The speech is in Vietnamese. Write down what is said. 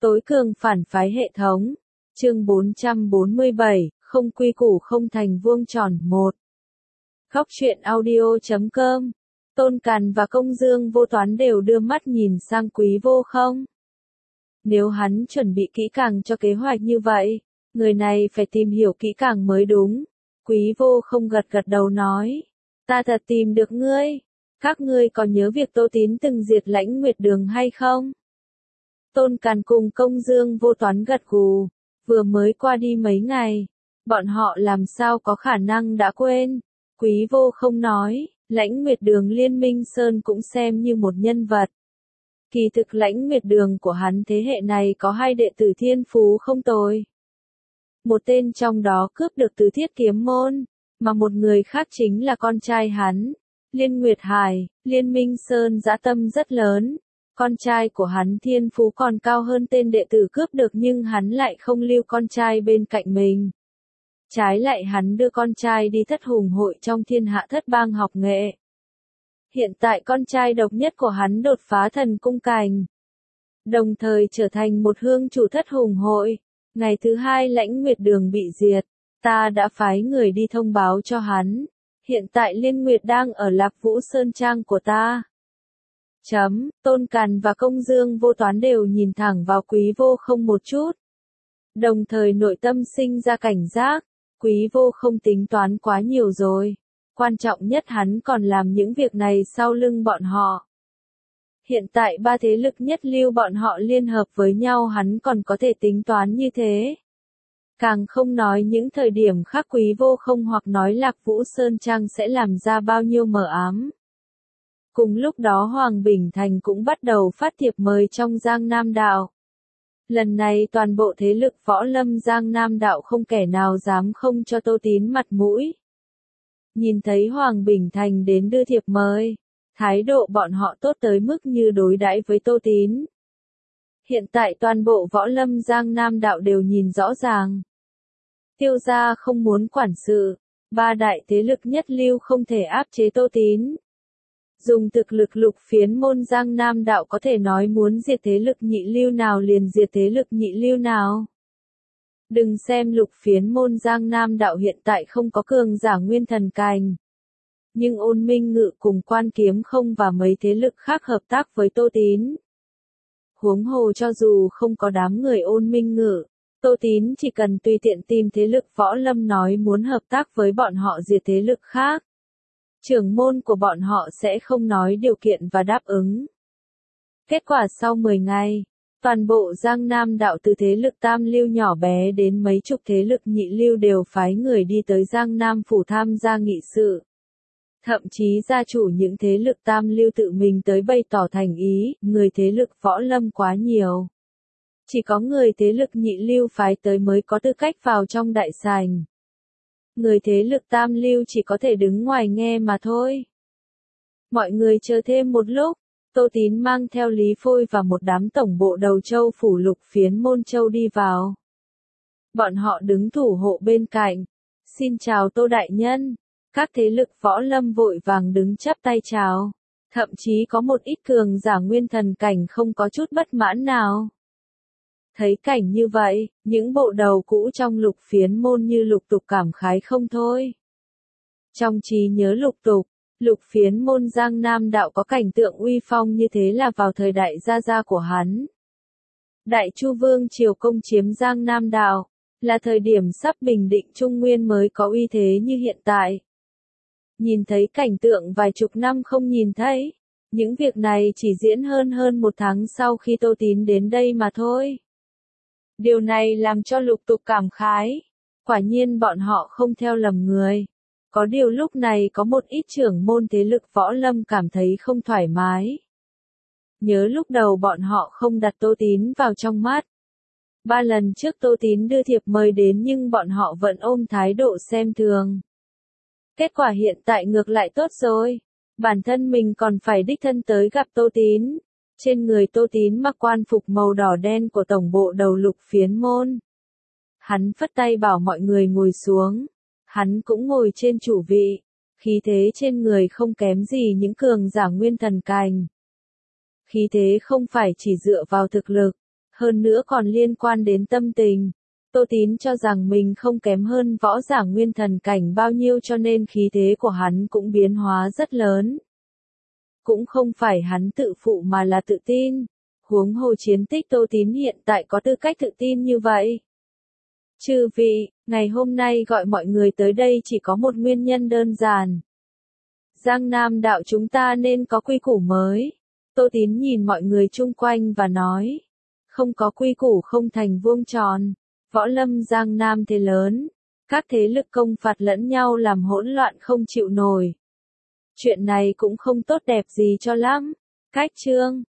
Tối cường phản phái hệ thống. Chương 447, không quy củ không thành vuông tròn 1. Góc truyện audio.com. Tôn Càn và Công Dương Vô Toán đều đưa mắt nhìn sang Quý Vô Không. Nếu hắn chuẩn bị kỹ càng cho kế hoạch như vậy, người này phải tìm hiểu kỹ càng mới đúng. Quý Vô Không gật gật đầu nói, ta thật tìm được ngươi. Các ngươi có nhớ việc Tô Tín từng diệt Lãnh Nguyệt Đường hay không? Tôn Càn cùng Công Dương Vô Toán gật gù, vừa mới qua đi mấy ngày, bọn họ làm sao có khả năng đã quên. Quý Vô Không nói, Lãnh Nguyệt Đường Liên Minh Sơn cũng xem như một nhân vật. Kỳ thực Lãnh Nguyệt Đường của hắn thế hệ này có hai đệ tử thiên phú không tồi. Một tên trong đó cướp được từ Thiết Kiếm Môn, mà một người khác chính là con trai hắn, Liên Nguyệt Hải. Liên Minh Sơn dã tâm rất lớn. Con trai của hắn thiên phú còn cao hơn tên đệ tử cướp được, nhưng hắn lại không lưu con trai bên cạnh mình. Trái lại hắn đưa con trai đi Thất Hùng hội trong Thiên Hạ Thất Bang học nghệ. Hiện tại con trai độc nhất của hắn đột phá thần cung cảnh, đồng thời trở thành một hương chủ Thất Hùng hội. Ngày thứ hai Lãnh Nguyệt Đường bị diệt, ta đã phái người đi thông báo cho hắn. Hiện tại Liên Nguyệt đang ở Lạc Vũ Sơn Trang của ta. Tôn Càn và Công Dương Vô Toán đều nhìn thẳng vào Quý Vô Không một chút, đồng thời nội tâm sinh ra cảnh giác. Quý Vô Không tính toán quá nhiều rồi. Quan trọng nhất hắn còn làm những việc này sau lưng bọn họ. Hiện tại ba thế lực nhất lưu bọn họ liên hợp với nhau, hắn còn có thể tính toán như thế. Càng không nói những thời điểm khác Quý Vô Không hoặc nói Lạc Vũ Sơn Trang sẽ làm ra bao nhiêu mờ ám. Cùng lúc đó Hoàng Bình Thành cũng bắt đầu phát thiệp mời trong Giang Nam Đạo. Lần này toàn bộ thế lực võ lâm Giang Nam Đạo không kẻ nào dám không cho Tô Tín mặt mũi. Nhìn thấy Hoàng Bình Thành đến đưa thiệp mời, thái độ bọn họ tốt tới mức như đối đãi với Tô Tín. Hiện tại toàn bộ võ lâm Giang Nam Đạo đều nhìn rõ ràng. Tiêu gia không muốn quản sự, ba đại thế lực nhất lưu không thể áp chế Tô Tín. Dùng thực lực Lục Phiến Môn Giang Nam Đạo có thể nói muốn diệt thế lực nhị lưu nào liền diệt thế lực nhị lưu nào. Đừng xem Lục Phiến Môn Giang Nam Đạo hiện tại không có cường giả nguyên thần cảnh, nhưng Ôn Minh Ngự cùng Quan Kiếm Không và mấy thế lực khác hợp tác với Tô Tín. Huống hồ cho dù không có đám người Ôn Minh Ngự, Tô Tín chỉ cần tùy tiện tìm thế lực võ lâm nói muốn hợp tác với bọn họ diệt thế lực khác, trưởng môn của bọn họ sẽ không nói điều kiện và đáp ứng. Kết quả sau 10 ngày, toàn bộ Giang Nam Đạo từ thế lực tam lưu nhỏ bé đến mấy chục thế lực nhị lưu đều phái người đi tới Giang Nam Phủ tham gia nghị sự. Thậm chí gia chủ những thế lực tam lưu tự mình tới bày tỏ thành ý, người thế lực võ lâm quá nhiều. Chỉ có người thế lực nhị lưu phái tới mới có tư cách vào trong đại sảnh. Người thế lực tam lưu chỉ có thể đứng ngoài nghe mà thôi. Mọi người chờ thêm một lúc, Tô Tín mang theo Lý Phôi và một đám tổng bộ đầu châu phủ Lục Phiến Môn Châu đi vào. Bọn họ đứng thủ hộ bên cạnh. Xin chào Tô Đại Nhân. Các thế lực võ lâm vội vàng đứng chắp tay chào. Thậm chí có một ít cường giả nguyên thần cảnh không có chút bất mãn nào. Thấy cảnh như vậy, những bộ đầu cũ trong Lục Phiến Môn như Lục Tục cảm khái không thôi. Trong trí nhớ Lục Phiến Môn Giang Nam Đạo có cảnh tượng uy phong như thế là vào thời đại gia gia của hắn. Đại Chu Vương triều công chiếm Giang Nam Đạo, là thời điểm sắp bình định Trung Nguyên mới có uy thế như hiện tại. Nhìn thấy cảnh tượng vài chục năm không nhìn thấy, những việc này chỉ diễn hơn một tháng sau khi Tô Tín đến đây mà thôi. Điều này làm cho Lục Tục cảm khái. Quả nhiên bọn họ không theo lầm người. Có điều lúc này có một ít trưởng môn thế lực võ lâm cảm thấy không thoải mái. Nhớ lúc đầu bọn họ không đặt Tô Tín vào trong mắt. 3 lần trước Tô Tín đưa thiệp mời đến nhưng bọn họ vẫn ôm thái độ xem thường. Kết quả hiện tại ngược lại tốt rồi. Bản thân mình còn phải đích thân tới gặp Tô Tín. Trên người Tô Tín mặc quan phục màu đỏ đen của tổng bộ đầu Lục Phiến Môn. Hắn phất tay bảo mọi người ngồi xuống. Hắn cũng ngồi trên chủ vị. Khí thế trên người không kém gì những cường giả nguyên thần cảnh. Khí thế không phải chỉ dựa vào thực lực. Hơn nữa còn liên quan đến tâm tình. Tô Tín cho rằng mình không kém hơn võ giả nguyên thần cảnh bao nhiêu cho nên khí thế của hắn cũng biến hóa rất lớn. Cũng không phải hắn tự phụ mà là tự tin. Huống hồ chiến tích Tô Tín hiện tại có tư cách tự tin như vậy. Chư vị, ngày hôm nay gọi mọi người tới đây chỉ có một nguyên nhân đơn giản. Giang Nam đạo chúng ta nên có quy củ mới. Tô Tín nhìn mọi người chung quanh và nói. Không có quy củ không thành vuông tròn. Võ lâm Giang Nam thế lớn. Các thế lực công phạt lẫn nhau làm hỗn loạn không chịu nổi. Chuyện này cũng không tốt đẹp gì cho lắm. Cách chương